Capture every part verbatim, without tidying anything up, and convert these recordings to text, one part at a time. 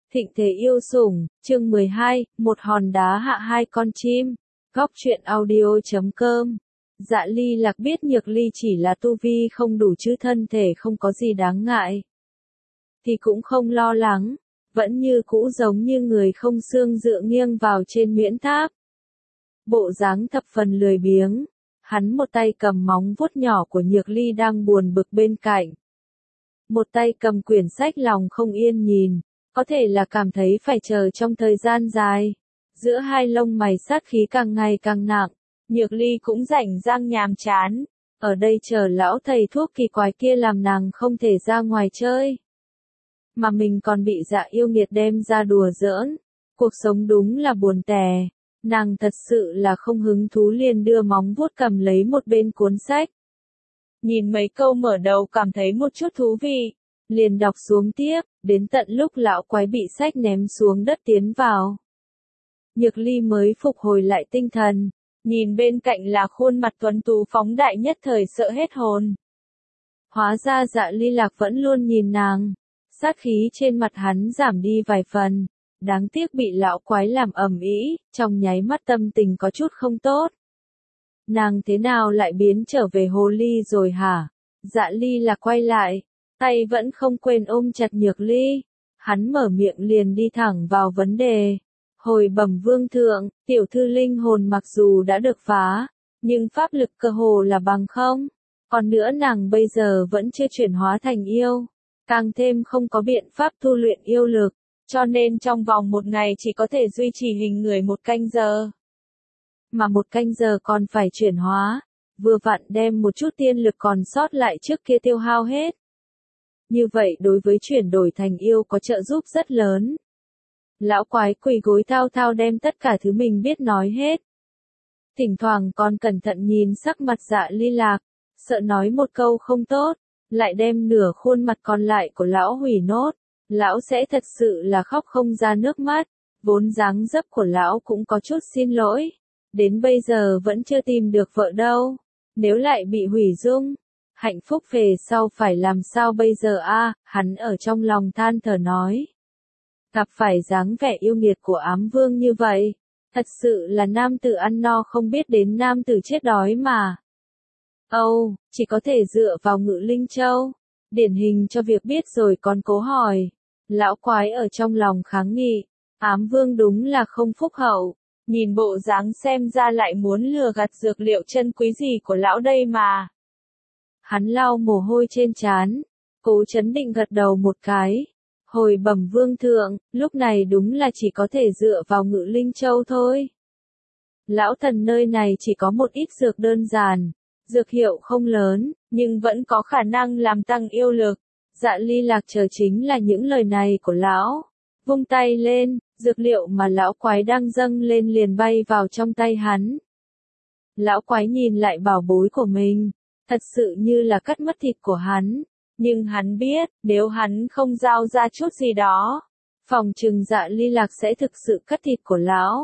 Thịnh thế yêu sủng, chương mười hai, một hòn đá hạ hai con chim. Góc truyện audio chấm com. Dạ Ly Lạc biết Nhược Ly chỉ là tu vi không đủ chứ thân thể không có gì đáng ngại. Thì cũng không lo lắng, vẫn như cũ giống như người không xương dựa nghiêng vào trên miễn tháp. Bộ dáng thập phần lười biếng, hắn một tay cầm móng vuốt nhỏ của Nhược Ly đang buồn bực bên cạnh. Một tay cầm quyển sách lòng không yên nhìn. Có thể là cảm thấy phải chờ trong thời gian dài. Giữa hai lông mày sát khí càng ngày càng nặng, Nhược Ly cũng rảnh rang nhàm chán. Ở đây chờ lão thầy thuốc kỳ quái kia làm nàng không thể ra ngoài chơi. Mà mình còn bị Dạ yêu nghiệt đem ra đùa giỡn. Cuộc sống đúng là buồn tẻ. Nàng thật sự là không hứng thú liền đưa móng vuốt cầm lấy một bên cuốn sách. Nhìn mấy câu mở đầu cảm thấy một chút thú vị. Liền đọc xuống tiếp, đến tận lúc lão quái bị sách ném xuống đất tiến vào. Nhược Ly mới phục hồi lại tinh thần, nhìn bên cạnh là khuôn mặt tuấn tú phóng đại nhất thời sợ hết hồn. Hóa ra Dạ Ly Lạc vẫn luôn nhìn nàng, sát khí trên mặt hắn giảm đi vài phần, đáng tiếc bị lão quái làm ầm ĩ, trong nháy mắt tâm tình có chút không tốt. Nàng thế nào lại biến trở về hồ ly rồi hả? Dạ Ly Lạc quay lại. Tay vẫn không quên ôm chặt Nhược Ly, hắn mở miệng liền đi thẳng vào vấn đề. Hồi bẩm vương thượng, tiểu thư linh hồn mặc dù đã được phá, nhưng pháp lực cơ hồ là bằng không. Còn nữa nàng bây giờ vẫn chưa chuyển hóa thành yêu, càng thêm không có biện pháp tu luyện yêu lực, cho nên trong vòng một ngày chỉ có thể duy trì hình người một canh giờ. Mà một canh giờ còn phải chuyển hóa, vừa vặn đem một chút tiên lực còn sót lại trước kia tiêu hao hết. Như vậy đối với chuyển đổi thành yêu có trợ giúp rất lớn. Lão quái quỳ gối thao thao đem tất cả thứ mình biết nói hết. Thỉnh thoảng còn cẩn thận nhìn sắc mặt Dạ Ly Lạc, sợ nói một câu không tốt, lại đem nửa khuôn mặt còn lại của lão hủy nốt. Lão sẽ thật sự là khóc không ra nước mắt, vốn dáng dấp của lão cũng có chút xin lỗi. Đến bây giờ vẫn chưa tìm được vợ đâu, nếu lại bị hủy dung. Hạnh phúc về sau phải làm sao bây giờ a? À, hắn ở trong lòng than thở nói. Gặp phải dáng vẻ yêu nghiệt của ám vương như vậy, thật sự là nam tử ăn no không biết đến nam tử chết đói mà. Âu, oh, chỉ có thể dựa vào Ngự Linh Châu, điển hình cho việc biết rồi còn cố hỏi. Lão quái ở trong lòng kháng nghị, ám vương đúng là không phúc hậu, nhìn bộ dáng xem ra lại muốn lừa gạt dược liệu chân quý gì của lão đây mà. Hắn lau mồ hôi trên trán, cố chấn định gật đầu một cái. Hồi bẩm vương thượng, lúc này đúng là chỉ có thể dựa vào Ngự Linh Châu thôi. Lão thần nơi này chỉ có một ít dược đơn giản, dược hiệu không lớn, nhưng vẫn có khả năng làm tăng yêu lực. Dạ Ly Lạc chờ chính là những lời này của lão. Vung tay lên, dược liệu mà lão quái đang dâng lên liền bay vào trong tay hắn. Lão quái nhìn lại bảo bối của mình. Thật sự như là cắt mất thịt của hắn, nhưng hắn biết, nếu hắn không giao ra chút gì đó, phòng trừng Dạ Ly Lạc sẽ thực sự cắt thịt của lão.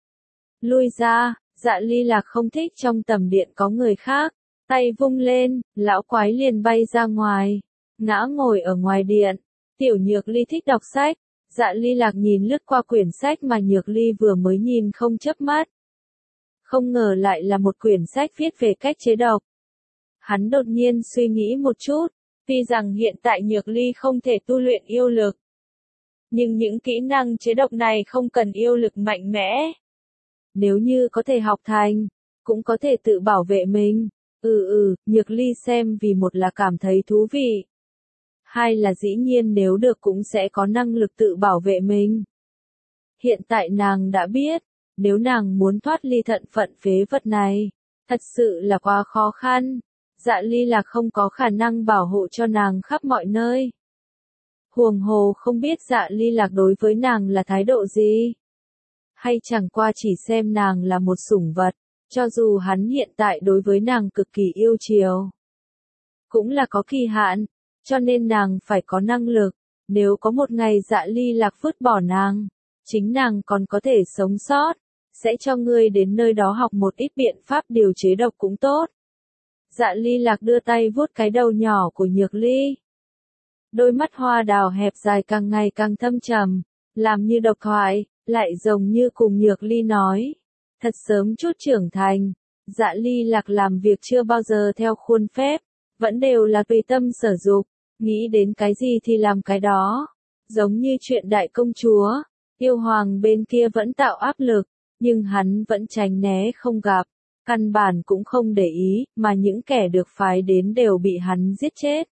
Lui ra, Dạ Ly Lạc không thích trong tầm điện có người khác, tay vung lên, lão quái liền bay ra ngoài, ngã ngồi ở ngoài điện. Tiểu Nhược Ly thích đọc sách, Dạ Ly Lạc nhìn lướt qua quyển sách mà Nhược Ly vừa mới nhìn không chớp mắt. Không ngờ lại là một quyển sách viết về cách chế độc. Hắn đột nhiên suy nghĩ một chút, tuy rằng hiện tại Nhược Ly không thể tu luyện yêu lực. Nhưng những kỹ năng chế độc này không cần yêu lực mạnh mẽ. Nếu như có thể học thành, cũng có thể tự bảo vệ mình. Ừ ừ, Nhược Ly xem vì một là cảm thấy thú vị. Hai là dĩ nhiên nếu được cũng sẽ có năng lực tự bảo vệ mình. Hiện tại nàng đã biết, nếu nàng muốn thoát ly thận phận phế vật này, thật sự là quá khó khăn. Dạ Ly Lạc không có khả năng bảo hộ cho nàng khắp mọi nơi. Huồng hồ không biết Dạ Ly Lạc đối với nàng là thái độ gì. Hay chẳng qua chỉ xem nàng là một sủng vật, cho dù hắn hiện tại đối với nàng cực kỳ yêu chiều. Cũng là có kỳ hạn, cho nên nàng phải có năng lực, nếu có một ngày Dạ Ly Lạc vứt bỏ nàng, chính nàng còn có thể sống sót, sẽ cho ngươi đến nơi đó học một ít biện pháp điều chế độc cũng tốt. Dạ Ly Lạc đưa tay vuốt cái đầu nhỏ của Nhược Ly. Đôi mắt hoa đào hẹp dài càng ngày càng thâm trầm, làm như độc thoại, lại giống như cùng Nhược Ly nói. Thật sớm chút trưởng thành, Dạ Ly Lạc làm việc chưa bao giờ theo khuôn phép, vẫn đều là tùy tâm sở dục, nghĩ đến cái gì thì làm cái đó. Giống như chuyện đại công chúa, yêu hoàng bên kia vẫn tạo áp lực, nhưng hắn vẫn tránh né không gặp, căn bản cũng không để ý, mà những kẻ được phái đến đều bị hắn giết chết.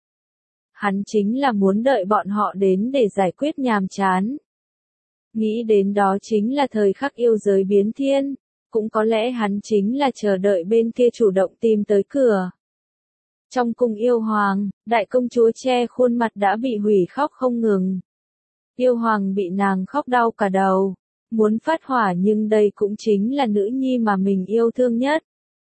Hắn chính là muốn đợi bọn họ đến để giải quyết nhàm chán. Nghĩ đến đó chính là thời khắc yêu giới biến thiên, cũng có lẽ hắn chính là chờ đợi bên kia chủ động tìm tới cửa. Trong cung yêu hoàng, đại công chúa che khuôn mặt đã bị hủy khóc không ngừng. Yêu hoàng bị nàng khóc đau cả đầu, muốn phát hỏa nhưng đây cũng chính là nữ nhi mà mình yêu thương nhất.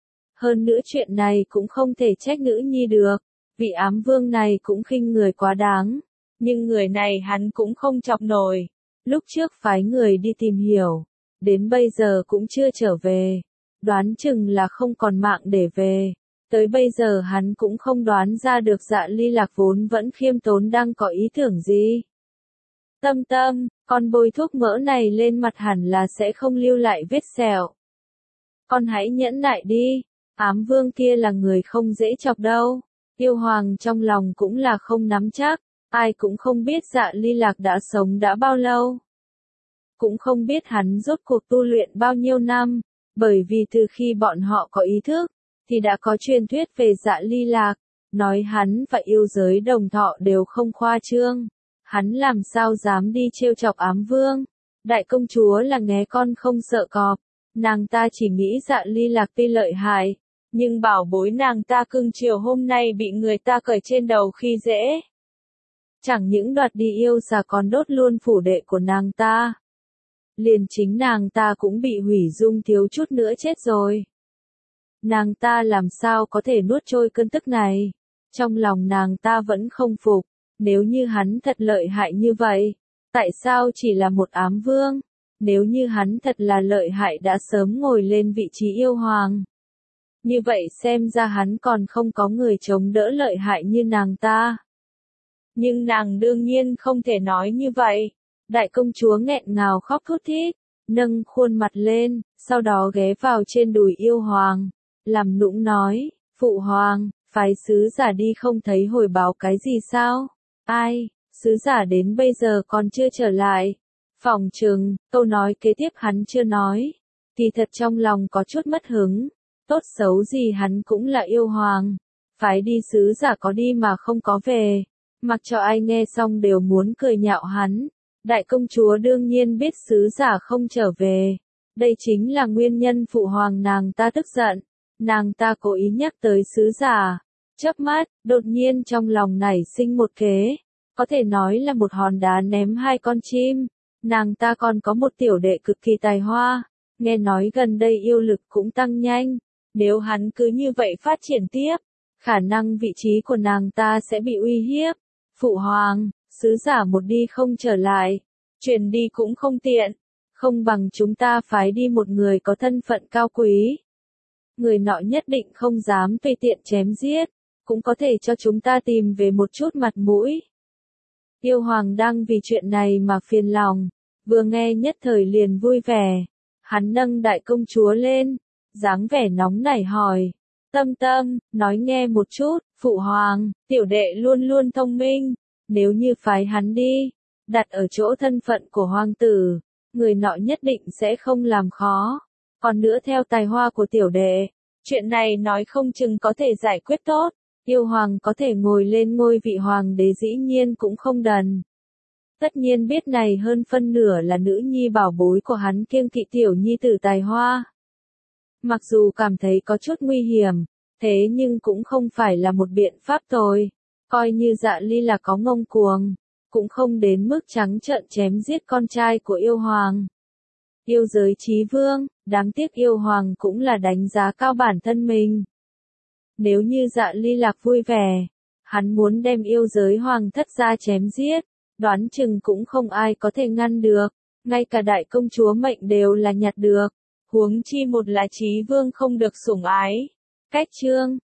Hơn nữa chuyện này cũng không thể trách nữ nhi được, vị ám vương này cũng khinh người quá đáng, nhưng người này hắn cũng không chọc nổi. Lúc trước phái người đi tìm hiểu, đến bây giờ cũng chưa trở về, đoán chừng là không còn mạng để về. Tới bây giờ hắn cũng không đoán ra được Dạ Ly Lạc vốn vẫn khiêm tốn đang có ý tưởng gì. Tâm Tâm, con bôi thuốc mỡ này lên mặt hẳn là sẽ không lưu lại vết sẹo. Con hãy nhẫn nại đi, ám vương kia là người không dễ chọc đâu. Yêu hoàng trong lòng cũng là không nắm chắc, ai cũng không biết Dạ Ly Lạc đã sống đã bao lâu. Cũng không biết hắn rốt cuộc tu luyện bao nhiêu năm, bởi vì từ khi bọn họ có ý thức, thì đã có truyền thuyết về Dạ Ly Lạc, nói hắn và yêu giới đồng thọ đều không khoa trương. Hắn làm sao dám đi trêu chọc ám vương. Đại công chúa là nghé con không sợ cọp, nàng ta chỉ nghĩ Dạ Ly Lạc tuy lợi hại, nhưng bảo bối nàng ta cưng chiều hôm nay bị người ta cởi trên đầu khi dễ. Chẳng những đoạt đi yêu xà còn đốt luôn phủ đệ của nàng ta. Liền chính nàng ta cũng bị hủy dung thiếu chút nữa chết rồi. Nàng ta làm sao có thể nuốt trôi cơn tức này. Trong lòng nàng ta vẫn không phục, nếu như hắn thật lợi hại như vậy, tại sao chỉ là một ám vương? Nếu như hắn thật là lợi hại đã sớm ngồi lên vị trí yêu hoàng. Như vậy xem ra hắn còn không có người chống đỡ lợi hại như nàng ta. Nhưng nàng đương nhiên không thể nói như vậy. Đại công chúa nghẹn ngào khóc thút thít, nâng khuôn mặt lên, sau đó ghé vào trên đùi yêu hoàng, làm nũng nói, phụ hoàng, phái sứ giả đi không thấy hồi báo cái gì sao? Ai, sứ giả đến bây giờ còn chưa trở lại. Phỏng chừng, câu nói kế tiếp hắn chưa nói, thì thật trong lòng có chút mất hứng. Tốt xấu gì hắn cũng là yêu hoàng, phái đi sứ giả có đi mà không có về, mặc cho ai nghe xong đều muốn cười nhạo hắn. Đại công chúa đương nhiên biết sứ giả không trở về, đây chính là nguyên nhân phụ hoàng nàng ta tức giận, nàng ta cố ý nhắc tới sứ giả. Chớp mắt, đột nhiên trong lòng nảy sinh một kế, có thể nói là một hòn đá ném hai con chim. Nàng ta còn có một tiểu đệ cực kỳ tài hoa, nghe nói gần đây yêu lực cũng tăng nhanh, nếu hắn cứ như vậy phát triển tiếp, khả năng vị trí của nàng ta sẽ bị uy hiếp. Phụ hoàng, sứ giả một đi không trở lại, chuyển đi cũng không tiện, không bằng chúng ta phái đi một người có thân phận cao quý. Người nọ nhất định không dám tùy tiện chém giết, cũng có thể cho chúng ta tìm về một chút mặt mũi. Yêu hoàng đang vì chuyện này mà phiền lòng, vừa nghe nhất thời liền vui vẻ. Hắn nâng đại công chúa lên, dáng vẻ nóng nảy hỏi, Tâm Tâm, nói nghe một chút, phụ hoàng, tiểu đệ luôn luôn thông minh, nếu như phái hắn đi, đặt ở chỗ thân phận của hoàng tử, người nọ nhất định sẽ không làm khó. Còn nữa theo tài hoa của tiểu đệ, chuyện này nói không chừng có thể giải quyết tốt. Yêu hoàng có thể ngồi lên ngôi vị hoàng đế dĩ nhiên cũng không đần. Tất nhiên biết này hơn phân nửa là nữ nhi bảo bối của hắn kiêng kỵ tiểu nhi tử tài hoa. Mặc dù cảm thấy có chút nguy hiểm, thế nhưng cũng không phải là một biện pháp tồi. Coi như Dạ Ly là có ngông cuồng, cũng không đến mức trắng trợn chém giết con trai của yêu hoàng. Yêu giới chí vương, đáng tiếc yêu hoàng cũng là đánh giá cao bản thân mình. Nếu như Dạ Ly Lạc vui vẻ, hắn muốn đem yêu giới hoàng thất ra chém giết, đoán chừng cũng không ai có thể ngăn được, ngay cả đại công chúa mệnh đều là nhặt được, huống chi một là chí vương không được sủng ái. Cách chương